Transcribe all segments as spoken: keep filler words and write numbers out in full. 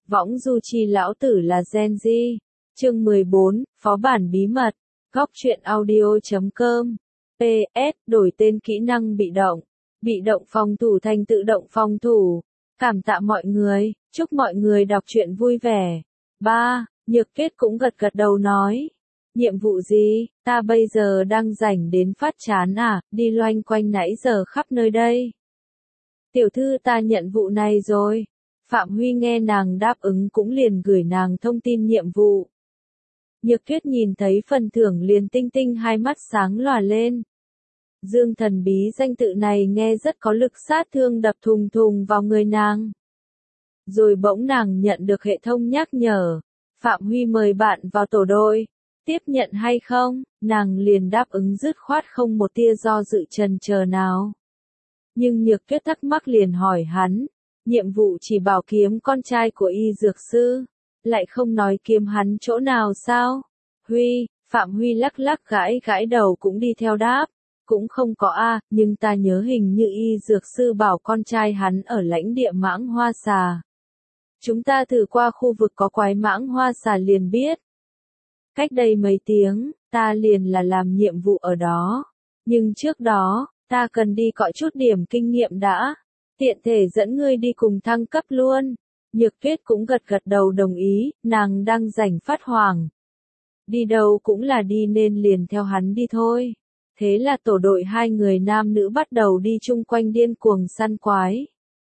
Võng du chi lão tử là Gen Z. Chương mười bốn, Phó bản bí mật. Góc truyện audio chấm com. pê ét, đổi tên kỹ năng bị động. Bị động phòng thủ thành tự động phòng thủ. Cảm tạ mọi người, chúc mọi người đọc truyện vui vẻ. ba. Nhược Tuyết cũng gật gật đầu nói. Nhiệm vụ gì, ta bây giờ đang rảnh đến phát chán à, đi loanh quanh nãy giờ khắp nơi đây. Tiểu thư ta nhận vụ này rồi. Phạm Huy nghe nàng đáp ứng cũng liền gửi nàng thông tin nhiệm vụ. Nhược Tuyết nhìn thấy phần thưởng liền tinh tinh hai mắt sáng lòa lên. Dương thần bí danh tự này nghe rất có lực sát thương đập thùng thùng vào người nàng. Rồi bỗng nàng nhận được hệ thống nhắc nhở. Phạm Huy mời bạn vào tổ đội. Tiếp nhận hay không, nàng liền đáp ứng dứt khoát không một tia do dự chần chờ nào. Nhưng Nhược Tuyết thắc mắc liền hỏi hắn. Nhiệm vụ chỉ bảo kiếm con trai của y dược sư. Lại không nói kiếm hắn chỗ nào sao? Huy, Phạm Huy lắc lắc gãi gãi đầu cũng đi theo đáp. Cũng không có a, nhưng ta nhớ hình như y dược sư bảo con trai hắn ở lãnh địa mãng hoa xà. Chúng ta thử qua khu vực có quái mãng hoa xà liền biết. Cách đây mấy tiếng, ta liền là làm nhiệm vụ ở đó. Nhưng trước đó, ta cần đi cọ chút điểm kinh nghiệm đã. Tiện thể dẫn ngươi đi cùng thăng cấp luôn. Nhược Tuyết cũng gật gật đầu đồng ý, nàng đang rảnh phát hoảng. Đi đâu cũng là đi nên liền theo hắn đi thôi. Thế là tổ đội hai người nam nữ bắt đầu đi chung quanh điên cuồng săn quái.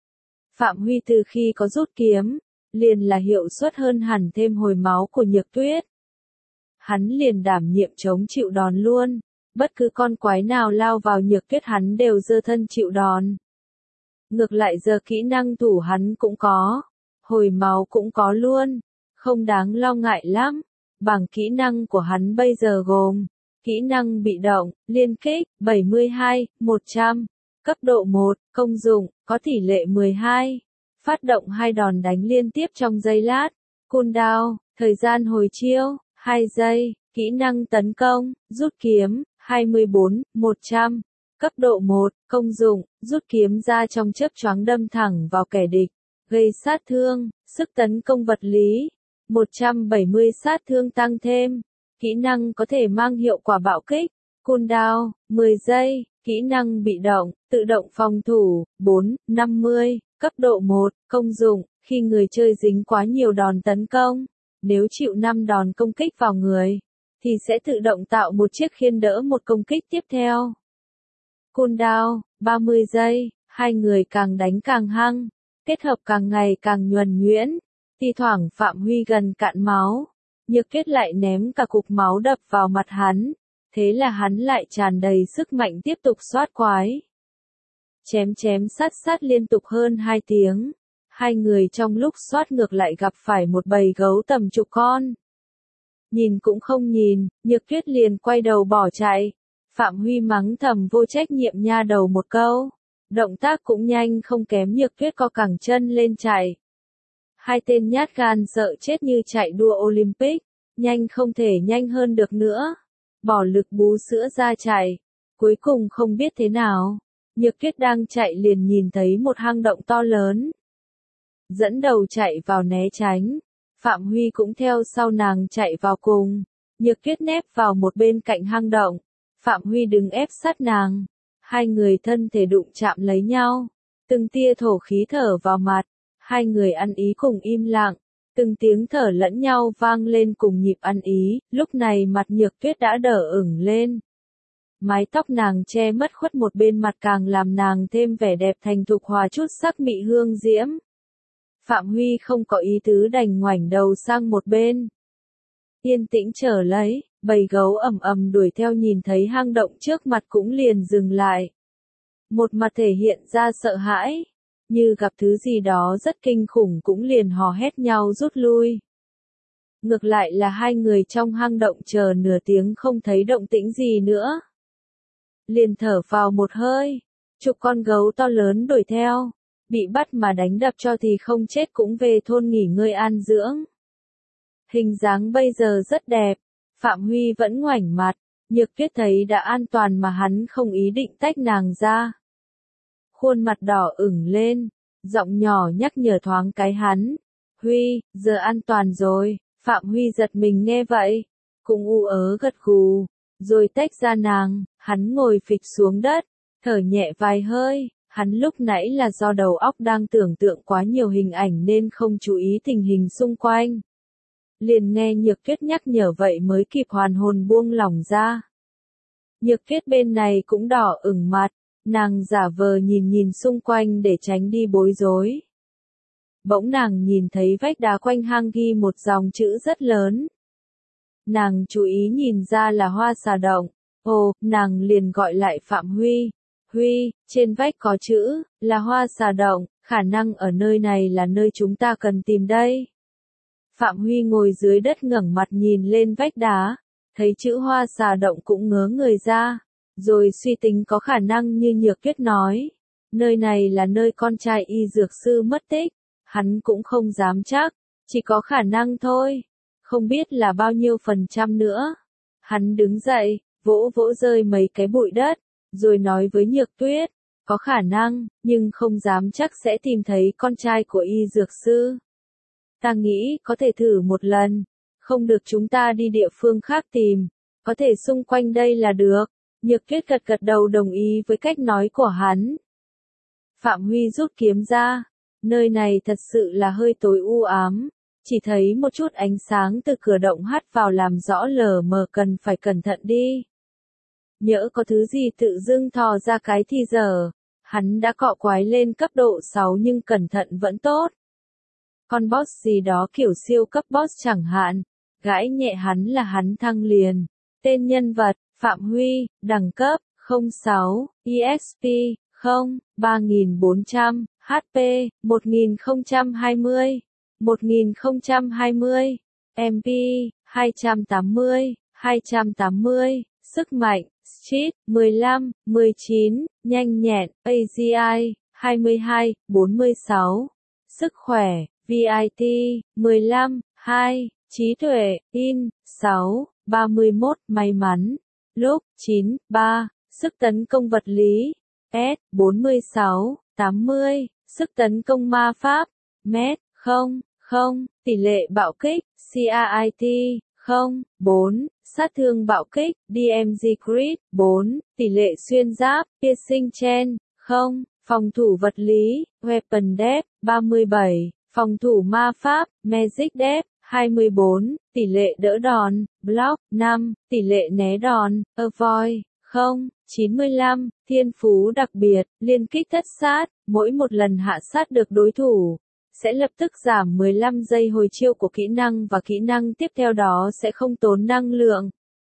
Phạm Huy từ khi có rút kiếm, liền là hiệu suất hơn hẳn thêm hồi máu của Nhược Tuyết. Hắn liền đảm nhiệm chống chịu đòn luôn, bất cứ con quái nào lao vào Nhược Tuyết hắn đều giơ thân chịu đòn. Ngược lại giờ kỹ năng thủ hắn cũng có, hồi máu cũng có luôn, không đáng lo ngại lắm. Bảng kỹ năng của hắn bây giờ gồm kỹ năng bị động, liên kích, bảy mươi hai, một trăm, cấp độ một, công dụng, có tỷ lệ mười hai, phát động hai đòn đánh liên tiếp trong giây lát, cooldown, thời gian hồi chiêu, hai giây, kỹ năng tấn công, rút kiếm, hai mươi bốn, một trăm, cấp độ một, công dụng, rút kiếm ra trong chớp choáng đâm thẳng vào kẻ địch, gây sát thương, sức tấn công vật lý, một trăm bảy mươi sát thương tăng thêm. Kỹ năng có thể mang hiệu quả bạo kích, cooldown, mười giây, kỹ năng bị động, tự động phòng thủ, bốn, năm mươi, cấp độ một, công dụng, khi người chơi dính quá nhiều đòn tấn công, nếu chịu năm đòn công kích vào người, thì sẽ tự động tạo một chiếc khiên đỡ một công kích tiếp theo. Cooldown, ba mươi giây, hai người càng đánh càng hăng, kết hợp càng ngày càng nhuần nhuyễn, thi thoảng Phạm Huy gần cạn máu. Nhược Tuyết lại ném cả cục máu đập vào mặt hắn, thế là hắn lại tràn đầy sức mạnh tiếp tục soát quái. Chém chém sát sát liên tục hơn hai tiếng, hai người trong lúc soát ngược lại gặp phải một bầy gấu tầm chục con. Nhìn cũng không nhìn, Nhược Tuyết liền quay đầu bỏ chạy, Phạm Huy mắng thầm vô trách nhiệm nha đầu một câu, động tác cũng nhanh không kém Nhược Tuyết co cẳng chân lên chạy. Hai tên nhát gan sợ chết như chạy đua Olympic, nhanh không thể nhanh hơn được nữa. Bỏ lực bú sữa ra chạy. Cuối cùng không biết thế nào, Nhược Tuyết đang chạy liền nhìn thấy một hang động to lớn. Dẫn đầu chạy vào né tránh. Phạm Huy cũng theo sau nàng chạy vào cùng. Nhược Tuyết nép vào một bên cạnh hang động. Phạm Huy đứng ép sát nàng. Hai người thân thể đụng chạm lấy nhau. Từng tia thổ khí thở vào mặt. Hai người ăn ý cùng im lặng, từng tiếng thở lẫn nhau vang lên cùng nhịp ăn ý, lúc này mặt Nhược Tuyết đã đỏ ửng lên. Mái tóc nàng che mất khuất một bên mặt càng làm nàng thêm vẻ đẹp thành thục hòa chút sắc mị hương diễm. Phạm Huy không có ý tứ đành ngoảnh đầu sang một bên. Yên tĩnh chờ lấy, bầy gấu ầm ầm đuổi theo nhìn thấy hang động trước mặt cũng liền dừng lại. Một mặt thể hiện ra sợ hãi. Như gặp thứ gì đó rất kinh khủng cũng liền hò hét nhau rút lui. Ngược lại là hai người trong hang động chờ nửa tiếng không thấy động tĩnh gì nữa. Liền thở vào một hơi, chục con gấu to lớn đuổi theo, bị bắt mà đánh đập cho thì không chết cũng về thôn nghỉ ngơi an dưỡng. Hình dáng bây giờ rất đẹp, Phạm Huy vẫn ngoảnh mặt, Nhược Tuyết thấy đã an toàn mà hắn không ý định tách nàng ra. Khuôn mặt đỏ ửng lên, giọng nhỏ nhắc nhở thoáng cái hắn. Huy, giờ an toàn rồi. Phạm Huy giật mình nghe vậy, cũng u ớ gật gù, rồi tách ra nàng, hắn ngồi phịch xuống đất, thở nhẹ vài hơi, hắn lúc nãy là do đầu óc đang tưởng tượng quá nhiều hình ảnh nên không chú ý tình hình xung quanh. Liền nghe Nhược Tuyết nhắc nhở vậy mới kịp hoàn hồn buông lỏng ra. Nhược Tuyết bên này cũng đỏ ửng mặt, nàng giả vờ nhìn nhìn xung quanh để tránh đi bối rối. Bỗng nàng nhìn thấy vách đá quanh hang ghi một dòng chữ rất lớn. Nàng chú ý nhìn ra là Hoa Xà Động. Ồ, nàng liền gọi lại Phạm Huy. Huy, trên vách có chữ, là Hoa Xà Động, khả năng ở nơi này là nơi chúng ta cần tìm đây. Phạm Huy ngồi dưới đất ngẩng mặt nhìn lên vách đá, thấy chữ Hoa Xà Động cũng ngớ người ra, rồi suy tính có khả năng như Nhược Tuyết nói. Nơi này là nơi con trai y dược sư mất tích, hắn cũng không dám chắc, chỉ có khả năng thôi, không biết là bao nhiêu phần trăm nữa. Hắn đứng dậy, vỗ vỗ rơi mấy cái bụi đất, rồi nói với Nhược Tuyết, có khả năng, nhưng không dám chắc sẽ tìm thấy con trai của y dược sư. Ta nghĩ có thể thử một lần, không được chúng ta đi địa phương khác tìm, có thể xung quanh đây là được. Nhược Tuyết gật gật đầu đồng ý với cách nói của hắn. Phạm Huy rút kiếm ra, nơi này thật sự là hơi tối u ám, chỉ thấy một chút ánh sáng từ cửa động hắt vào làm rõ lờ mờ, cần phải cẩn thận đi. Nhỡ có thứ gì tự dưng thò ra cái thì giờ, hắn đã cọ quái lên cấp độ sáu nhưng cẩn thận vẫn tốt. Con boss gì đó kiểu siêu cấp boss chẳng hạn, gãi nhẹ hắn là hắn thăng liền. Tên nhân vật, Phạm Huy, đẳng cấp, không sáu, e ích pê, không, ba nghìn bốn trăm, hát pê, một nghìn không trăm hai mươi, một nghìn không trăm hai mươi, em pê, hai trăm tám mươi, hai trăm tám mươi, sức mạnh, Street, mười lăm, mười chín, nhanh nhẹn, a giê i, hai mươi hai, bốn mươi sáu, sức khỏe, vê i tê, mười lăm, hai, trí tuệ, in, sáu, ba mươi mốt, may mắn, lúc, chín, ba, sức tấn công vật lý, S, bốn mươi sáu, tám mươi, sức tấn công ma pháp, M, không, không, tỷ lệ bạo kích, xê a i tê, không, bốn, sát thương bạo kích, đê em giê crit, bốn, tỷ lệ xuyên giáp, piercing chain, không, phòng thủ vật lý, weapon depth, ba mươi bảy, phòng thủ ma pháp, magic depth, hai mươi bốn, tỷ lệ đỡ đòn, block, năm, tỷ lệ né đòn, avoid, không, chín mươi lăm, thiên phú đặc biệt, liên kích thất sát, mỗi một lần hạ sát được đối thủ, sẽ lập tức giảm mười lăm giây hồi chiêu của kỹ năng và kỹ năng tiếp theo đó sẽ không tốn năng lượng.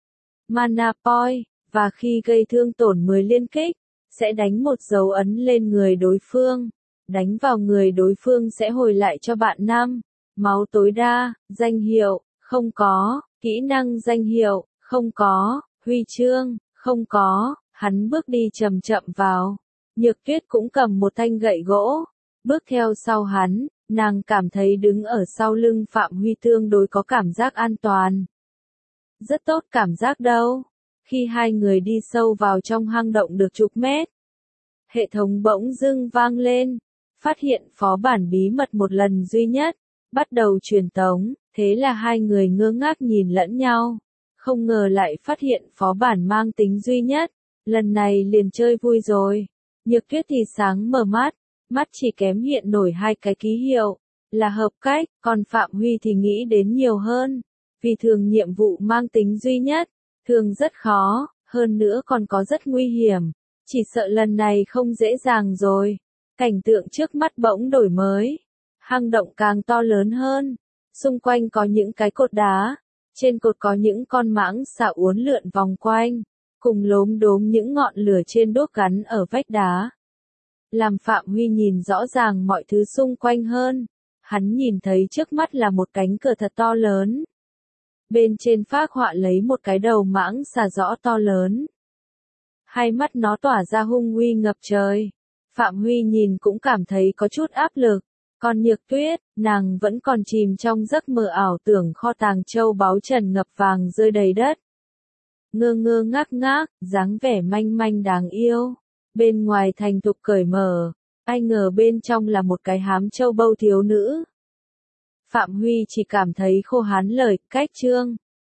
Mana point, và khi gây thương tổn mười liên kích, sẽ đánh một dấu ấn lên người đối phương. Đánh vào người đối phương sẽ hồi lại cho bạn năm. Máu tối đa, danh hiệu, không có, kỹ năng danh hiệu, không có, huy chương, không có, hắn bước đi chậm chậm vào. Nhược Tuyết cũng cầm một thanh gậy gỗ, bước theo sau hắn, nàng cảm thấy đứng ở sau lưng Phạm Huy tương đối có cảm giác an toàn. Rất tốt cảm giác đâu. Khi hai người đi sâu vào trong hang động được chục mét, hệ thống bỗng dưng vang lên, phát hiện phó bản bí mật một lần duy nhất, bắt đầu truyền tống, thế là hai người ngơ ngác nhìn lẫn nhau, không ngờ lại phát hiện phó bản mang tính duy nhất, lần này liền chơi vui rồi. Nhược Tuyết thì sáng mở mắt, mắt chỉ kém hiện nổi hai cái ký hiệu, là hợp cách, còn Phạm Huy thì nghĩ đến nhiều hơn, vì thường nhiệm vụ mang tính duy nhất, thường rất khó, hơn nữa còn có rất nguy hiểm, chỉ sợ lần này không dễ dàng rồi. Cảnh tượng trước mắt bỗng đổi mới, hang động càng to lớn hơn, xung quanh có những cái cột đá, trên cột có những con mãng xà uốn lượn vòng quanh, cùng lốm đốm những ngọn lửa trên đuốc gắn ở vách đá. Làm Phạm Huy nhìn rõ ràng mọi thứ xung quanh hơn, hắn nhìn thấy trước mắt là một cánh cửa thật to lớn. Bên trên phác họa lấy một cái đầu mãng xà rõ to lớn. Hai mắt nó tỏa ra hung uy ngập trời. Phạm Huy nhìn cũng cảm thấy có chút áp lực. Còn Nhược Tuyết, nàng vẫn còn chìm trong giấc mơ ảo tưởng kho tàng châu báu trần ngập vàng rơi đầy đất. Ngơ ngơ ngác ngác, dáng vẻ manh manh đáng yêu. Bên ngoài thành thục cởi mở, ai ngờ bên trong là một cái hám châu bâu thiếu nữ. Phạm Huy chỉ cảm thấy khô hán lời, cách chương.